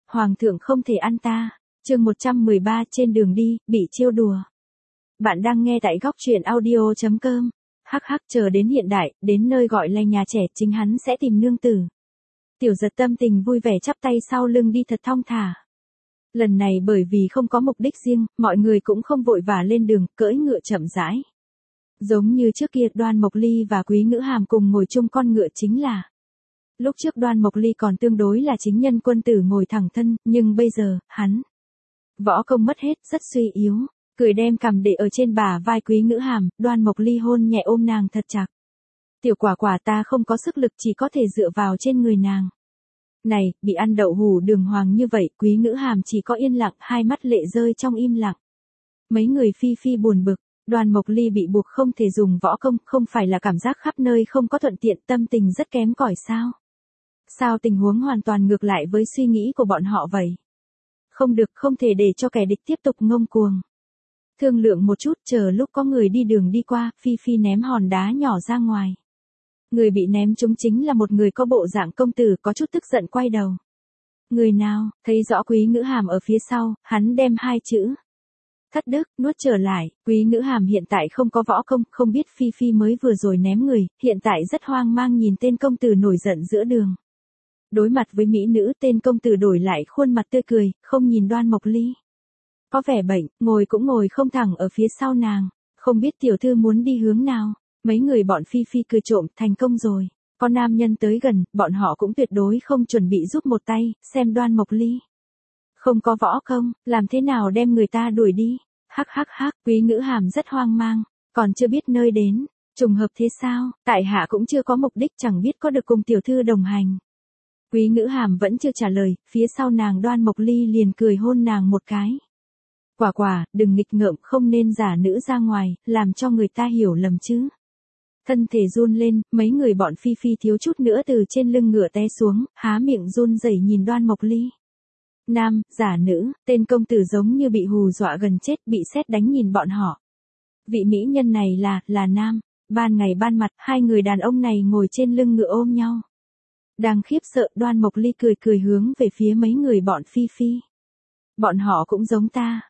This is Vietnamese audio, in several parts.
Hoàng thượng không thể ăn ta. Chương 113 trên đường đi, bị trêu đùa. Bạn đang nghe tại góc truyện audio.com. Hắc hắc, chờ đến hiện đại, đến nơi gọi là nhà trẻ, chính hắn sẽ tìm nương tử. Tiểu Giật tâm tình vui vẻ chắp tay sau lưng đi thật thong thả. Lần này bởi vì không có mục đích riêng, mọi người cũng không vội vã lên đường, cưỡi ngựa chậm rãi. Giống như trước kia, Đoan Mộc Ly và Quý Ngữ Hàm cùng ngồi chung con ngựa chính là. Lúc trước Đoan Mộc Ly còn tương đối là chính nhân quân tử ngồi thẳng thân, nhưng bây giờ, hắn võ công mất hết, rất suy yếu, cười đem cằm để ở trên bả vai Quý Ngữ Hàm, Đoan Mộc Ly hôn nhẹ ôm nàng thật chặt. Tiểu quả quả, ta không có sức lực, chỉ có thể dựa vào trên người nàng. Này, bị ăn đậu hủ đường hoàng như vậy, Quý Ngữ Hàm chỉ có yên lặng, hai mắt lệ rơi trong im lặng. Mấy người phi phi buồn bực, Đoan Mộc Ly bị buộc không thể dùng võ công, không phải là cảm giác khắp nơi không có thuận tiện, tâm tình rất kém cỏi sao? Sao tình huống hoàn toàn ngược lại với suy nghĩ của bọn họ vậy? Không được, không thể để cho kẻ địch tiếp tục ngông cuồng. Thương lượng một chút, chờ lúc có người đi đường đi qua, phi phi ném hòn đá nhỏ ra ngoài. Người bị ném trúng chính là một người có bộ dạng công tử, có chút tức giận quay đầu. Người nào? Thấy rõ Quý Ngữ Hàm ở phía sau, hắn đem hai chữ thất đức nuốt trở lại. Quý Ngữ Hàm hiện tại không có võ công, không biết phi phi mới vừa rồi ném người, hiện tại rất hoang mang nhìn tên công tử nổi giận giữa đường. Đối mặt với mỹ nữ, tên công tử đổi lại khuôn mặt tươi cười, không nhìn Đoan Mộc Ly. Có vẻ bệnh, ngồi cũng ngồi không thẳng ở phía sau nàng, không biết tiểu thư muốn đi hướng nào. Mấy người bọn phi phi cười trộm, thành công rồi. Có nam nhân tới gần, bọn họ cũng tuyệt đối không chuẩn bị giúp một tay, xem Đoan Mộc Ly không có võ công, làm thế nào đem người ta đuổi đi. Hắc hắc hắc, Quý Ngữ Hàm rất hoang mang, còn chưa biết nơi đến, trùng hợp thế sao, tại hạ cũng chưa có mục đích, chẳng biết có được cùng tiểu thư đồng hành. Quý Ngữ Hàm vẫn chưa trả lời, phía sau nàng Đoan Mộc Ly liền cười hôn nàng một cái. Quả quả, đừng nghịch ngợm, không nên giả nữ ra ngoài, làm cho người ta hiểu lầm chứ. Thân thể run lên, mấy người bọn phi phi thiếu chút nữa từ trên lưng ngựa té xuống, há miệng run rẩy nhìn Đoan Mộc Ly. Nam, giả nữ, tên công tử giống như bị hù dọa gần chết, bị sét đánh nhìn bọn họ. Vị mỹ nhân này là nam. Ban ngày ban mặt, hai người đàn ông này ngồi trên lưng ngựa ôm nhau. Đang khiếp sợ, Đoan Mộc Ly cười hướng về phía mấy người bọn phi phi. Bọn họ cũng giống ta,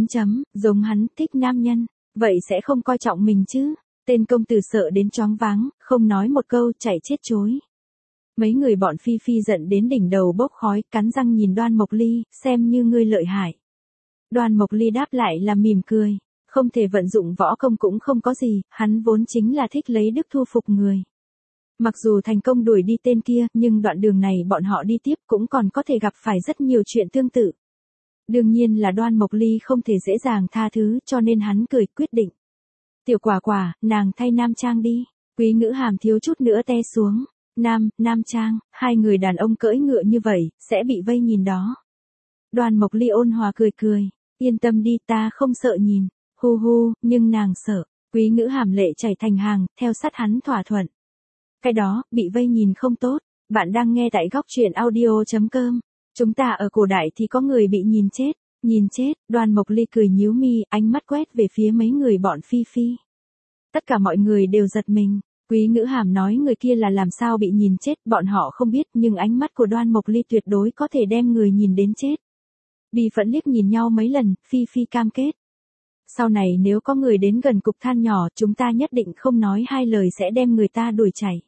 giống hắn, thích nam nhân, vậy sẽ không coi trọng mình chứ. Tên công tử sợ đến choáng váng, không nói một câu, chạy chết chối. Mấy người bọn phi phi giận đến đỉnh đầu bốc khói, cắn răng nhìn Đoan Mộc Ly, xem như ngươi lợi hại. Đoan Mộc Ly đáp lại là mỉm cười, không thể vận dụng võ công cũng không có gì, hắn vốn chính là thích lấy đức thu phục người. Mặc dù thành công đuổi đi tên kia, nhưng đoạn đường này bọn họ đi tiếp cũng còn có thể gặp phải rất nhiều chuyện tương tự. Đương nhiên là Đoan Mộc Ly không thể dễ dàng tha thứ, cho nên hắn cười quyết định. Tiểu quả quả, nàng thay nam trang đi. Quý Ngữ Hàm thiếu chút nữa té xuống. Nam trang, hai người đàn ông cưỡi ngựa như vậy, sẽ bị vây nhìn đó. Đoan Mộc Ly ôn hòa cười, yên tâm đi, ta không sợ nhìn. Hu, nhưng nàng sợ. Quý Ngữ Hàm lệ chảy thành hàng, theo sát hắn thỏa thuận. Cái đó, bị vây nhìn không tốt. Bạn đang nghe tại góc truyện audio.com. Chúng ta ở cổ đại thì có người bị nhìn chết. Nhìn chết, Đoan Mộc Ly cười nhíu mi, ánh mắt quét về phía mấy người bọn phi phi. Tất cả mọi người đều giật mình. Quý Ngữ Hàm nói người kia là làm sao bị nhìn chết, bọn họ không biết, nhưng ánh mắt của Đoan Mộc Ly tuyệt đối có thể đem người nhìn đến chết. Bi phẫn liếc nhìn nhau mấy lần, phi phi cam kết. Sau này nếu có người đến gần cục than nhỏ, chúng ta nhất định không nói hai lời sẽ đem người ta đuổi chạy.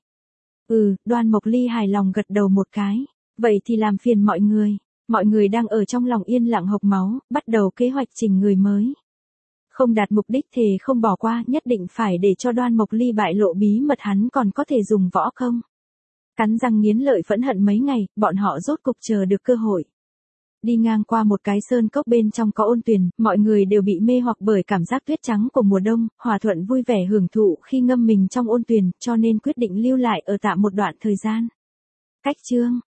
Đoan Mộc Ly hài lòng gật đầu một cái. Vậy thì làm phiền mọi người. Mọi người đang ở trong lòng yên lặng hộc máu, bắt đầu kế hoạch chỉnh người mới. Không đạt mục đích thì không bỏ qua, nhất định phải để cho Đoan Mộc Ly bại lộ bí mật hắn còn có thể dùng võ công. Cắn răng nghiến lợi phẫn hận mấy ngày, bọn họ rốt cục chờ được cơ hội. Đi ngang qua một cái sơn cốc bên trong có ôn tuyền, mọi người đều bị mê hoặc bởi cảm giác tuyết trắng của mùa đông, hòa thuận vui vẻ hưởng thụ khi ngâm mình trong ôn tuyền, cho nên quyết định lưu lại ở tạm một đoạn thời gian. Cách chương